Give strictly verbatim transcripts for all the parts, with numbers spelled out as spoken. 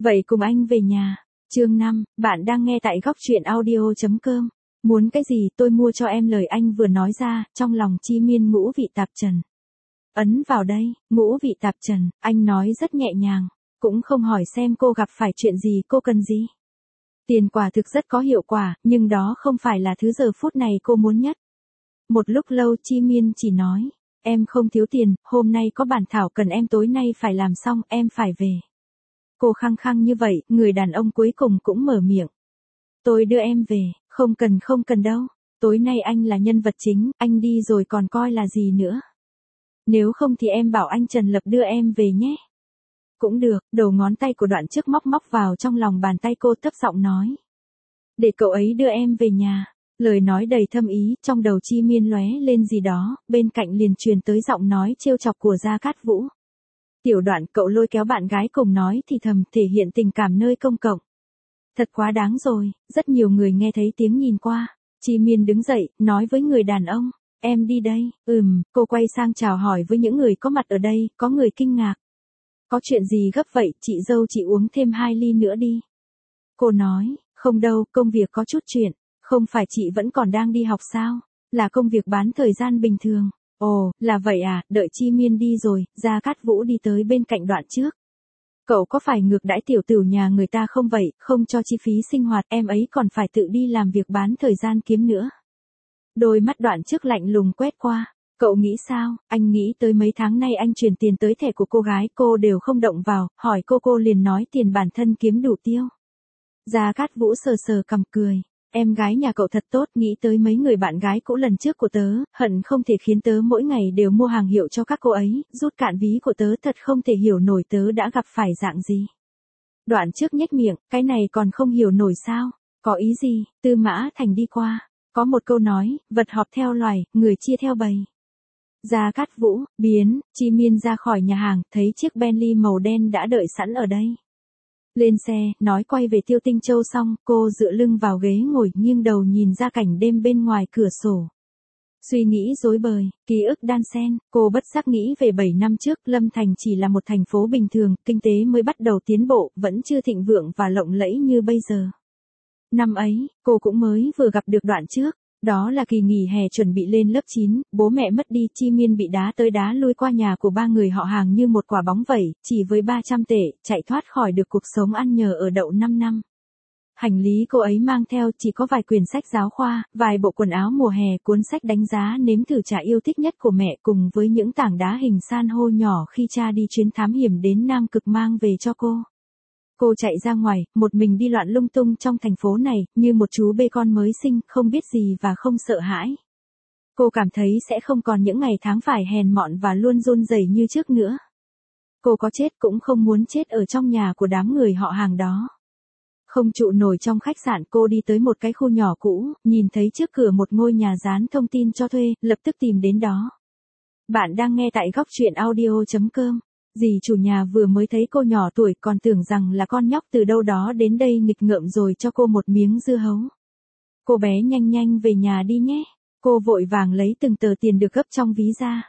Vậy cùng anh về nhà. Chương năm, bạn đang nghe tại góc truyện audio chấm com. Muốn cái gì tôi mua cho em, lời anh vừa nói ra, trong lòng Chi Miên ngũ vị tạp trần. Ấn vào đây, ngũ vị tạp trần, anh nói rất nhẹ nhàng, cũng không hỏi xem cô gặp phải chuyện gì, cô cần gì. Tiền quả thực rất có hiệu quả, nhưng đó không phải là thứ giờ phút này cô muốn nhất. Một lúc lâu Chi Miên chỉ nói, em không thiếu tiền, hôm nay có bản thảo cần em tối nay phải làm xong, em phải về. Cô khăng khăng như vậy, người đàn ông cuối cùng cũng mở miệng. Tôi đưa em về, không cần không cần đâu, tối nay anh là nhân vật chính, anh đi rồi còn coi là gì nữa. Nếu không thì em bảo anh Trần Lập đưa em về nhé. Cũng được, đầu ngón tay của Đoạn Trước móc móc vào trong lòng bàn tay cô, thấp giọng nói. Để cậu ấy đưa em về nhà. Lời nói đầy thâm ý, trong đầu Chi Miên lóe lên gì đó, bên cạnh liền truyền tới giọng nói trêu chọc của Gia Cát Vũ. Tiểu Đoạn, cậu lôi kéo bạn gái cùng nói thì thầm, thể hiện tình cảm nơi công cộng. Thật quá đáng rồi, rất nhiều người nghe thấy tiếng nhìn qua. Chi Miên đứng dậy, nói với người đàn ông, em đi đây. Ừm, cô quay sang chào hỏi với những người có mặt ở đây, có người kinh ngạc. Có chuyện gì gấp vậy, chị dâu chị uống thêm hai ly nữa đi. Cô nói, không đâu, công việc có chút chuyện. Không phải chị vẫn còn đang đi học sao? Là công việc bán thời gian bình thường. Ồ, là vậy à, đợi Chi Miên đi rồi, Gia Cát Vũ đi tới bên cạnh Đoạn Trước. Cậu có phải ngược đãi tiểu tử nhà người ta không vậy, không cho chi phí sinh hoạt, em ấy còn phải tự đi làm việc bán thời gian kiếm nữa. Đôi mắt Đoạn Trước lạnh lùng quét qua. Cậu nghĩ sao? Anh nghĩ tới mấy tháng nay anh chuyển tiền tới thẻ của cô gái, cô đều không động vào, hỏi cô cô liền nói tiền bản thân kiếm đủ tiêu. Gia Cát Vũ sờ sờ cằm cười. Em gái nhà cậu thật tốt, nghĩ tới mấy người bạn gái cũ lần trước của tớ, hận không thể khiến tớ mỗi ngày đều mua hàng hiệu cho các cô ấy, rút cạn ví của tớ, thật không thể hiểu nổi tớ đã gặp phải dạng gì. Đoạn Trước nhếch miệng, cái này còn không hiểu nổi sao? Có ý gì? Tư Mã Thành đi qua. Có một câu nói, vật họp theo loài, người chia theo bầy. Gia Cát Vũ, biến, Chi Miên ra khỏi nhà hàng, thấy chiếc Bentley màu đen đã đợi sẵn ở đây. Lên xe, nói quay về Tiêu Tinh Châu xong, cô dựa lưng vào ghế ngồi, nghiêng đầu nhìn ra cảnh đêm bên ngoài cửa sổ. Suy nghĩ rối bời, ký ức đan xen, cô bất giác nghĩ về bảy năm trước, Lâm Thành chỉ là một thành phố bình thường, kinh tế mới bắt đầu tiến bộ, vẫn chưa thịnh vượng và lộng lẫy như bây giờ. Năm ấy, cô cũng mới vừa gặp được Đoạn Trước. Đó là kỳ nghỉ hè chuẩn bị lên lớp chín, bố mẹ mất đi, Chi Miên bị đá tới đá lui qua nhà của ba người họ hàng như một quả bóng vẩy, chỉ với ba trăm tệ, chạy thoát khỏi được cuộc sống ăn nhờ ở đậu năm năm. Hành lý cô ấy mang theo chỉ có vài quyển sách giáo khoa, vài bộ quần áo mùa hè, cuốn sách đánh giá nếm thử trà yêu thích nhất của mẹ cùng với những tảng đá hình san hô nhỏ khi cha đi chuyến thám hiểm đến Nam Cực mang về cho cô. Cô chạy ra ngoài, một mình đi loạn lung tung trong thành phố này, như một chú bê con mới sinh, không biết gì và không sợ hãi. Cô cảm thấy sẽ không còn những ngày tháng phải hèn mọn và luôn run rẩy như trước nữa. Cô có chết cũng không muốn chết ở trong nhà của đám người họ hàng đó. Không trụ nổi trong khách sạn, cô đi tới một cái khu nhỏ cũ, nhìn thấy trước cửa một ngôi nhà dán thông tin cho thuê, lập tức tìm đến đó. Bạn đang nghe tại góc truyện audio chấm com. Dì chủ nhà vừa mới thấy cô nhỏ tuổi còn tưởng rằng là con nhóc từ đâu đó đến đây nghịch ngợm rồi cho cô một miếng dưa hấu. Cô bé nhanh nhanh về nhà đi nhé. Cô vội vàng lấy từng tờ tiền được gấp trong ví ra.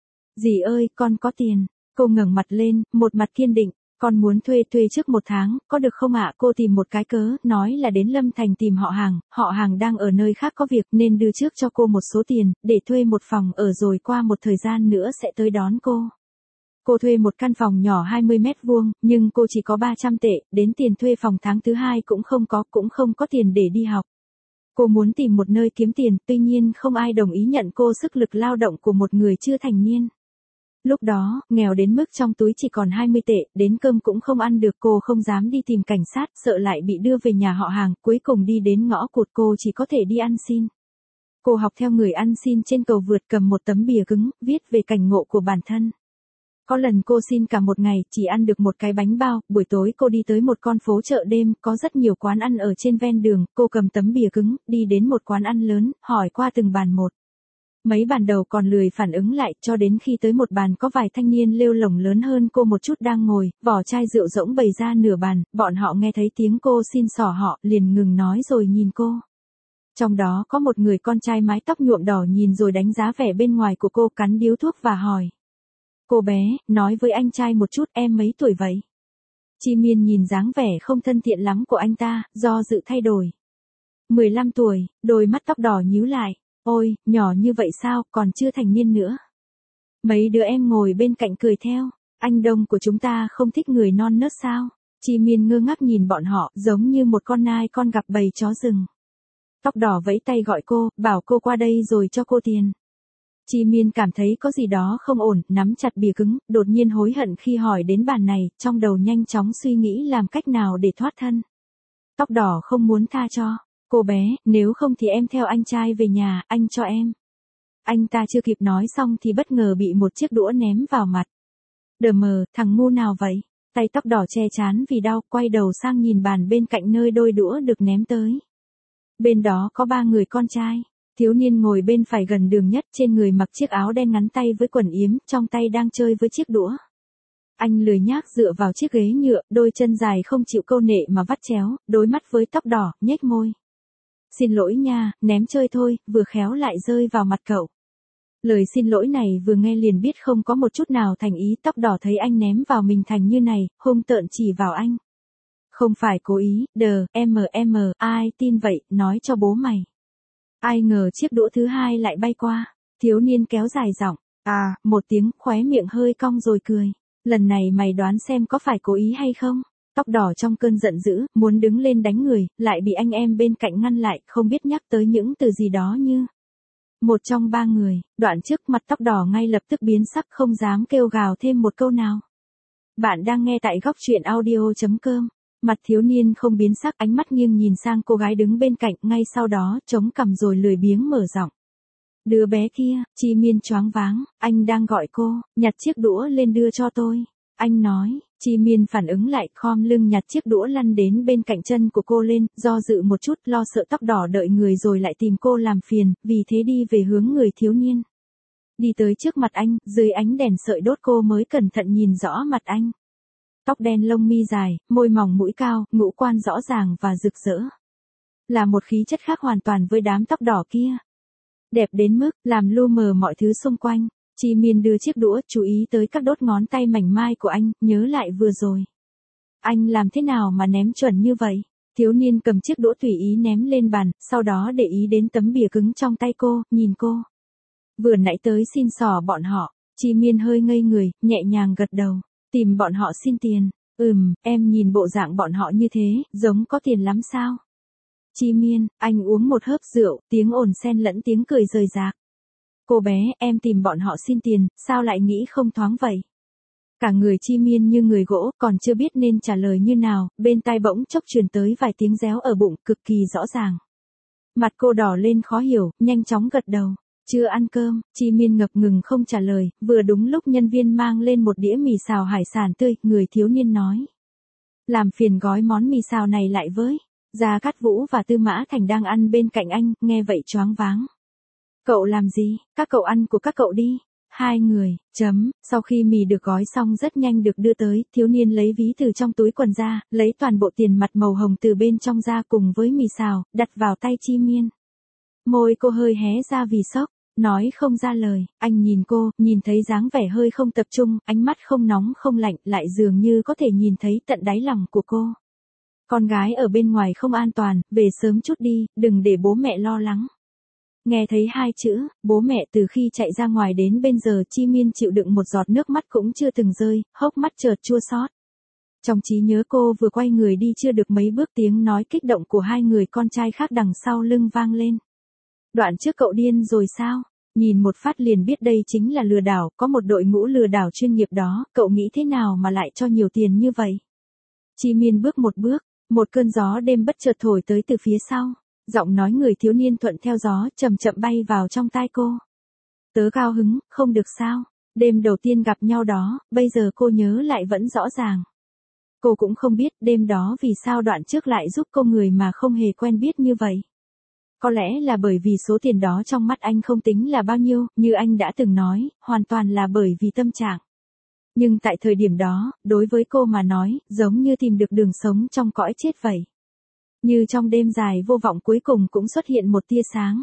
Dì ơi, con có tiền. Cô ngẩng mặt lên, một mặt kiên định. Con muốn thuê thuê trước một tháng, có được không ạ? Cô tìm một cái cớ, nói là đến Lâm Thành tìm họ hàng, họ hàng đang ở nơi khác có việc nên đưa trước cho cô một số tiền, để thuê một phòng ở rồi qua một thời gian nữa sẽ tới đón cô. Cô thuê một căn phòng nhỏ hai mươi mét vuông, nhưng cô chỉ có ba trăm tệ, đến tiền thuê phòng tháng thứ hai cũng không có, cũng không có tiền để đi học. Cô muốn tìm một nơi kiếm tiền, tuy nhiên không ai đồng ý nhận cô sức lực lao động của một người chưa thành niên. Lúc đó, nghèo đến mức trong túi chỉ còn hai mươi tệ, đến cơm cũng không ăn được, cô không dám đi tìm cảnh sát, sợ lại bị đưa về nhà họ hàng, cuối cùng đi đến ngõ cụt, cô chỉ có thể đi ăn xin. Cô học theo người ăn xin trên cầu vượt, cầm một tấm bìa cứng, viết về cảnh ngộ của bản thân. Có lần cô xin cả một ngày, chỉ ăn được một cái bánh bao, buổi tối cô đi tới một con phố chợ đêm, có rất nhiều quán ăn ở trên ven đường, cô cầm tấm bìa cứng, đi đến một quán ăn lớn, hỏi qua từng bàn một. Mấy bàn đầu còn lười phản ứng lại, cho đến khi tới một bàn có vài thanh niên lêu lổng lớn hơn cô một chút đang ngồi, vỏ chai rượu rỗng bày ra nửa bàn, bọn họ nghe thấy tiếng cô xin xỏ họ, liền ngừng nói rồi nhìn cô. Trong đó có một người con trai mái tóc nhuộm đỏ nhìn rồi đánh giá vẻ bên ngoài của cô, cắn điếu thuốc và hỏi. Cô bé, nói với anh trai một chút, em mấy tuổi vậy? Chi Miên nhìn dáng vẻ không thân thiện lắm của anh ta, do dự thay đổi. mười lăm tuổi, đôi mắt tóc đỏ nhíu lại. Ôi, nhỏ như vậy sao, còn chưa thành niên nữa. Mấy đứa em ngồi bên cạnh cười theo. Anh Đông của chúng ta không thích người non nớt sao? Chi Miên ngơ ngác nhìn bọn họ, giống như một con nai con gặp bầy chó rừng. Tóc đỏ vẫy tay gọi cô, bảo cô qua đây rồi cho cô tiền. Chi Miên cảm thấy có gì đó không ổn, nắm chặt bìa cứng, đột nhiên hối hận khi hỏi đến bàn này, trong đầu nhanh chóng suy nghĩ làm cách nào để thoát thân. Tóc đỏ không muốn tha cho. Cô bé, nếu không thì em theo anh trai về nhà, anh cho em. Anh ta chưa kịp nói xong thì bất ngờ bị một chiếc đũa ném vào mặt. Đờ mờ, thằng ngu nào vậy? Tay tóc đỏ che chán vì đau, quay đầu sang nhìn bàn bên cạnh nơi đôi đũa được ném tới. Bên đó có ba người con trai. Thiếu niên ngồi bên phải gần đường nhất, trên người mặc chiếc áo đen ngắn tay với quần yếm, trong tay đang chơi với chiếc đũa. Anh lười nhác dựa vào chiếc ghế nhựa, đôi chân dài không chịu câu nệ mà vắt chéo, đối mắt với tóc đỏ, nhếch môi. Xin lỗi nha, ném chơi thôi, vừa khéo lại rơi vào mặt cậu. Lời xin lỗi này vừa nghe liền biết không có một chút nào thành ý. Tóc đỏ thấy anh ném vào mình thành như này, hung tợn chỉ vào anh. Không phải cố ý, đờ, em em, ai tin vậy, nói cho bố mày. Ai ngờ chiếc đũa thứ hai lại bay qua. Thiếu niên kéo dài giọng. À, một tiếng, khóe miệng hơi cong rồi cười. Lần này mày đoán xem có phải cố ý hay không? Tóc đỏ trong cơn giận dữ, muốn đứng lên đánh người, lại bị anh em bên cạnh ngăn lại, không biết nhắc tới những từ gì đó như. Một trong ba người, đoạn trước mặt tóc đỏ ngay lập tức biến sắc, không dám kêu gào thêm một câu nào. Bạn đang nghe tại góc truyện audio chấm com. Mặt thiếu niên không biến sắc, ánh mắt nghiêng nhìn sang cô gái đứng bên cạnh, ngay sau đó chống cằm rồi lười biếng mở giọng. Đứa bé kia, Chi Miên choáng váng, anh đang gọi cô, nhặt chiếc đũa lên đưa cho tôi. Anh nói. Chi Miên phản ứng lại, khom lưng nhặt chiếc đũa lăn đến bên cạnh chân của cô lên, do dự một chút, lo sợ tóc đỏ đợi người rồi lại tìm cô làm phiền, vì thế đi về hướng người thiếu niên. Đi tới trước mặt anh, dưới ánh đèn sợi đốt cô mới cẩn thận nhìn rõ mặt anh. Tóc đen lông mi dài, môi mỏng mũi cao, ngũ quan rõ ràng và rực rỡ. Là một khí chất khác hoàn toàn với đám tóc đỏ kia. Đẹp đến mức, làm lu mờ mọi thứ xung quanh. Chi Miên đưa chiếc đũa, chú ý tới các đốt ngón tay mảnh mai của anh, nhớ lại vừa rồi. Anh làm thế nào mà ném chuẩn như vậy? Thiếu niên cầm chiếc đũa tùy ý ném lên bàn, sau đó để ý đến tấm bìa cứng trong tay cô, nhìn cô. Vừa nãy tới xin xỏ bọn họ. Chi Miên hơi ngây người, nhẹ nhàng gật đầu. Tìm bọn họ xin tiền. Ừm, em nhìn bộ dạng bọn họ như thế, giống có tiền lắm sao? Chi Miên, anh uống một hớp rượu, tiếng ồn xen lẫn tiếng cười rời rạc. Cô bé, em tìm bọn họ xin tiền, sao lại nghĩ không thoáng vậy? Cả người Chi Miên như người gỗ, còn chưa biết nên trả lời như nào, bên tai bỗng chốc truyền tới vài tiếng réo ở bụng, cực kỳ rõ ràng. Mặt cô đỏ lên khó hiểu, nhanh chóng gật đầu. Chưa ăn cơm, Chi Miên ngập ngừng không trả lời, vừa đúng lúc nhân viên mang lên một đĩa mì xào hải sản tươi, người thiếu niên nói. Làm phiền gói món mì xào này lại với. Gia Cát Vũ và Tư Mã Thành đang ăn bên cạnh anh, nghe vậy choáng váng. Cậu làm gì, các cậu ăn của các cậu đi. Hai người, chấm, sau khi mì được gói xong rất nhanh được đưa tới, thiếu niên lấy ví từ trong túi quần ra, lấy toàn bộ tiền mặt màu hồng từ bên trong ra cùng với mì xào, đặt vào tay Chi Miên. Môi cô hơi hé ra vì sốc, nói không ra lời, anh nhìn cô, nhìn thấy dáng vẻ hơi không tập trung, ánh mắt không nóng không lạnh, lại dường như có thể nhìn thấy tận đáy lòng của cô. Con gái ở bên ngoài không an toàn, về sớm chút đi, đừng để bố mẹ lo lắng. Nghe thấy hai chữ, bố mẹ từ khi chạy ra ngoài đến bây giờ Chi Miên chịu đựng một giọt nước mắt cũng chưa từng rơi, hốc mắt chợt chua xót. Trong trí nhớ cô vừa quay người đi chưa được mấy bước tiếng nói kích động của hai người con trai khác đằng sau lưng vang lên. Đoạn trước cậu điên rồi sao? Nhìn một phát liền biết đây chính là lừa đảo, có một đội ngũ lừa đảo chuyên nghiệp đó, cậu nghĩ thế nào mà lại cho nhiều tiền như vậy? Chi Miên bước một bước, một cơn gió đêm bất chợt thổi tới từ phía sau. Giọng nói người thiếu niên thuận theo gió, chậm chậm bay vào trong tai cô. Tớ cao hứng, không được sao? Đêm đầu tiên gặp nhau đó, bây giờ cô nhớ lại vẫn rõ ràng. Cô cũng không biết đêm đó vì sao đoạn trước lại giúp cô người mà không hề quen biết như vậy. Có lẽ là bởi vì số tiền đó trong mắt anh không tính là bao nhiêu, như anh đã từng nói, hoàn toàn là bởi vì tâm trạng. Nhưng tại thời điểm đó, đối với cô mà nói, giống như tìm được đường sống trong cõi chết vậy. Như trong đêm dài vô vọng cuối cùng cũng xuất hiện một tia sáng.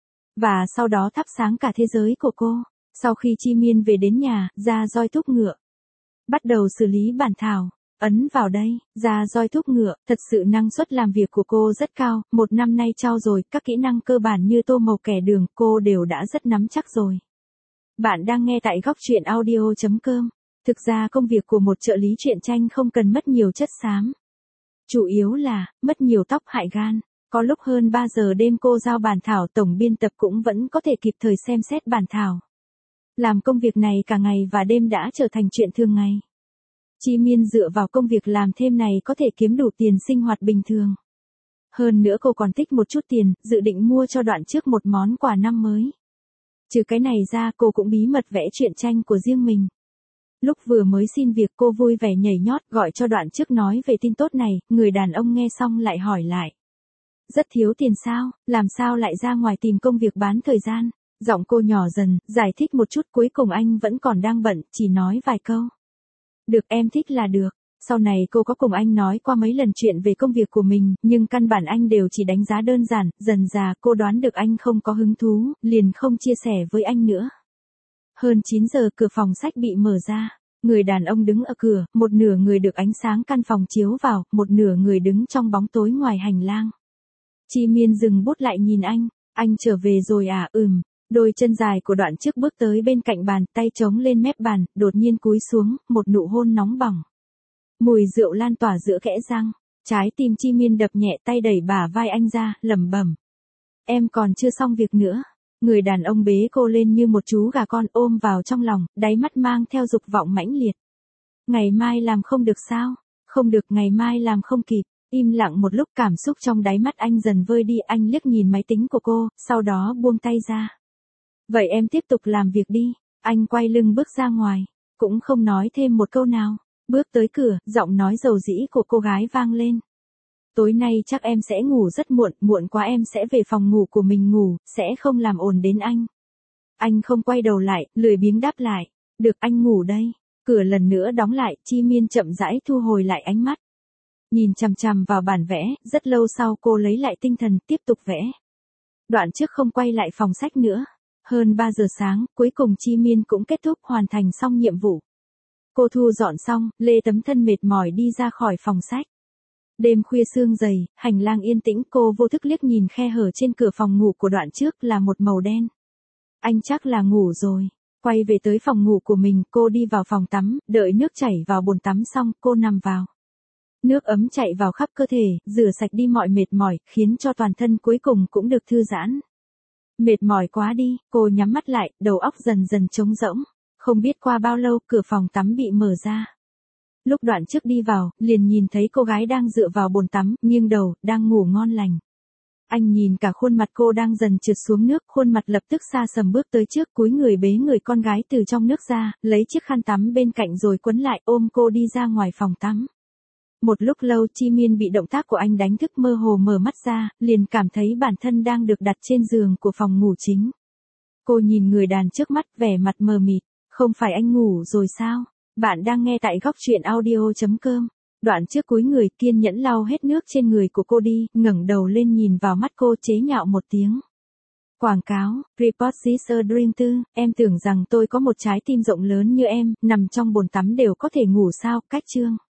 Và sau đó thắp sáng cả thế giới của cô. Sau khi Chi Miên về đến nhà, ra roi thúc ngựa. Bắt đầu xử lý bản thảo. Ấn vào đây, ra roi thúc ngựa, thật sự năng suất làm việc của cô rất cao, một năm nay trau dồi, các kỹ năng cơ bản như tô màu kẻ đường, cô đều đã rất nắm chắc rồi. Bạn đang nghe tại góc truyện audio chấm com. Thực ra công việc của một trợ lý truyện tranh không cần mất nhiều chất xám. Chủ yếu là, mất nhiều tóc hại gan. Có lúc hơn ba giờ đêm cô giao bản thảo tổng biên tập cũng vẫn có thể kịp thời xem xét bản thảo. Làm công việc này cả ngày và đêm đã trở thành chuyện thường ngày. Chi Miên dựa vào công việc làm thêm này có thể kiếm đủ tiền sinh hoạt bình thường. Hơn nữa cô còn tích một chút tiền, dự định mua cho Đoạn Trước một món quà năm mới. Trừ cái này ra cô cũng bí mật vẽ truyện tranh của riêng mình. Lúc vừa mới xin việc cô vui vẻ nhảy nhót gọi cho Đoạn Trước nói về tin tốt này, người đàn ông nghe xong lại hỏi lại. Rất thiếu tiền sao, làm sao lại ra ngoài tìm công việc bán thời gian? Giọng cô nhỏ dần, giải thích một chút, cuối cùng anh vẫn còn đang bận, chỉ nói vài câu. Được, em thích là được. Sau này cô có cùng anh nói qua mấy lần chuyện về công việc của mình, nhưng căn bản anh đều chỉ đánh giá đơn giản, dần dà cô đoán được anh không có hứng thú, liền không chia sẻ với anh nữa. Hơn chín giờ cửa phòng sách bị mở ra. Người đàn ông đứng ở cửa, một nửa người được ánh sáng căn phòng chiếu vào, một nửa người đứng trong bóng tối ngoài hành lang. Chi Miên dừng bút lại nhìn anh, anh trở về rồi à? Ừm. Đôi chân dài của Đoạn Trước bước tới bên cạnh bàn, tay chống lên mép bàn, đột nhiên cúi xuống, một nụ hôn nóng bỏng. Mùi rượu lan tỏa giữa kẽ răng, trái tim Chi Miên đập nhẹ, tay đẩy bả vai anh ra, lẩm bẩm. Em còn chưa xong việc nữa. Người đàn ông bế cô lên như một chú gà con ôm vào trong lòng, đáy mắt mang theo dục vọng mãnh liệt. Ngày mai làm không được sao? Không được, ngày mai làm không kịp. Im lặng một lúc, cảm xúc trong đáy mắt anh dần vơi đi, anh liếc nhìn máy tính của cô, sau đó buông tay ra. Vậy em tiếp tục làm việc đi. Anh quay lưng bước ra ngoài, cũng không nói thêm một câu nào. Bước tới cửa, giọng nói dầu dĩ của cô gái vang lên. Tối nay chắc em sẽ ngủ rất muộn, muộn quá em sẽ về phòng ngủ của mình ngủ, sẽ không làm ồn đến anh. Anh không quay đầu lại, lười biếng đáp lại. Được, anh ngủ đây. Cửa lần nữa đóng lại, Chi Miên chậm rãi thu hồi lại ánh mắt. Nhìn chằm chằm vào bản vẽ, rất lâu sau cô lấy lại tinh thần, tiếp tục vẽ. Đoạn Trước không quay lại phòng sách nữa. Hơn ba giờ sáng, cuối cùng Chi Miên cũng kết thúc hoàn thành xong nhiệm vụ. Cô thu dọn xong, lê tấm thân mệt mỏi đi ra khỏi phòng sách. Đêm khuya sương dày, hành lang yên tĩnh, cô vô thức liếc nhìn khe hở trên cửa phòng ngủ của Đoạn Trước là một màu đen. Anh chắc là ngủ rồi. Quay về tới phòng ngủ của mình, cô đi vào phòng tắm, đợi nước chảy vào bồn tắm xong, cô nằm vào. Nước ấm chạy vào khắp cơ thể, rửa sạch đi mọi mệt mỏi, khiến cho toàn thân cuối cùng cũng được thư giãn. Mệt mỏi quá đi, cô nhắm mắt lại, đầu óc dần dần trống rỗng. Không biết qua bao lâu, cửa phòng tắm bị mở ra. Lúc Đoạn Trước đi vào, liền nhìn thấy cô gái đang dựa vào bồn tắm, nghiêng đầu, đang ngủ ngon lành. Anh nhìn cả khuôn mặt cô đang dần trượt xuống nước, khuôn mặt lập tức xa sầm bước tới trước, cúi người bế người con gái từ trong nước ra, lấy chiếc khăn tắm bên cạnh rồi quấn lại, ôm cô đi ra ngoài phòng tắm. Một lúc lâu, Chi Miên bị động tác của anh đánh thức, mơ hồ mở mắt ra, liền cảm thấy bản thân đang được đặt trên giường của phòng ngủ chính. Cô nhìn người đàn trước mắt, vẻ mặt mờ mịt. Không phải anh ngủ rồi sao? Bạn đang nghe tại góc truyện audio chấm com. Đoạn Trước cúi người, kiên nhẫn lau hết nước trên người của cô đi, ngẩng đầu lên nhìn vào mắt cô, chế nhạo một tiếng. Quảng cáo, Report is a dream too, em tưởng rằng tôi có một trái tim rộng lớn như em, nằm trong bồn tắm đều có thể ngủ sao? Cách chương.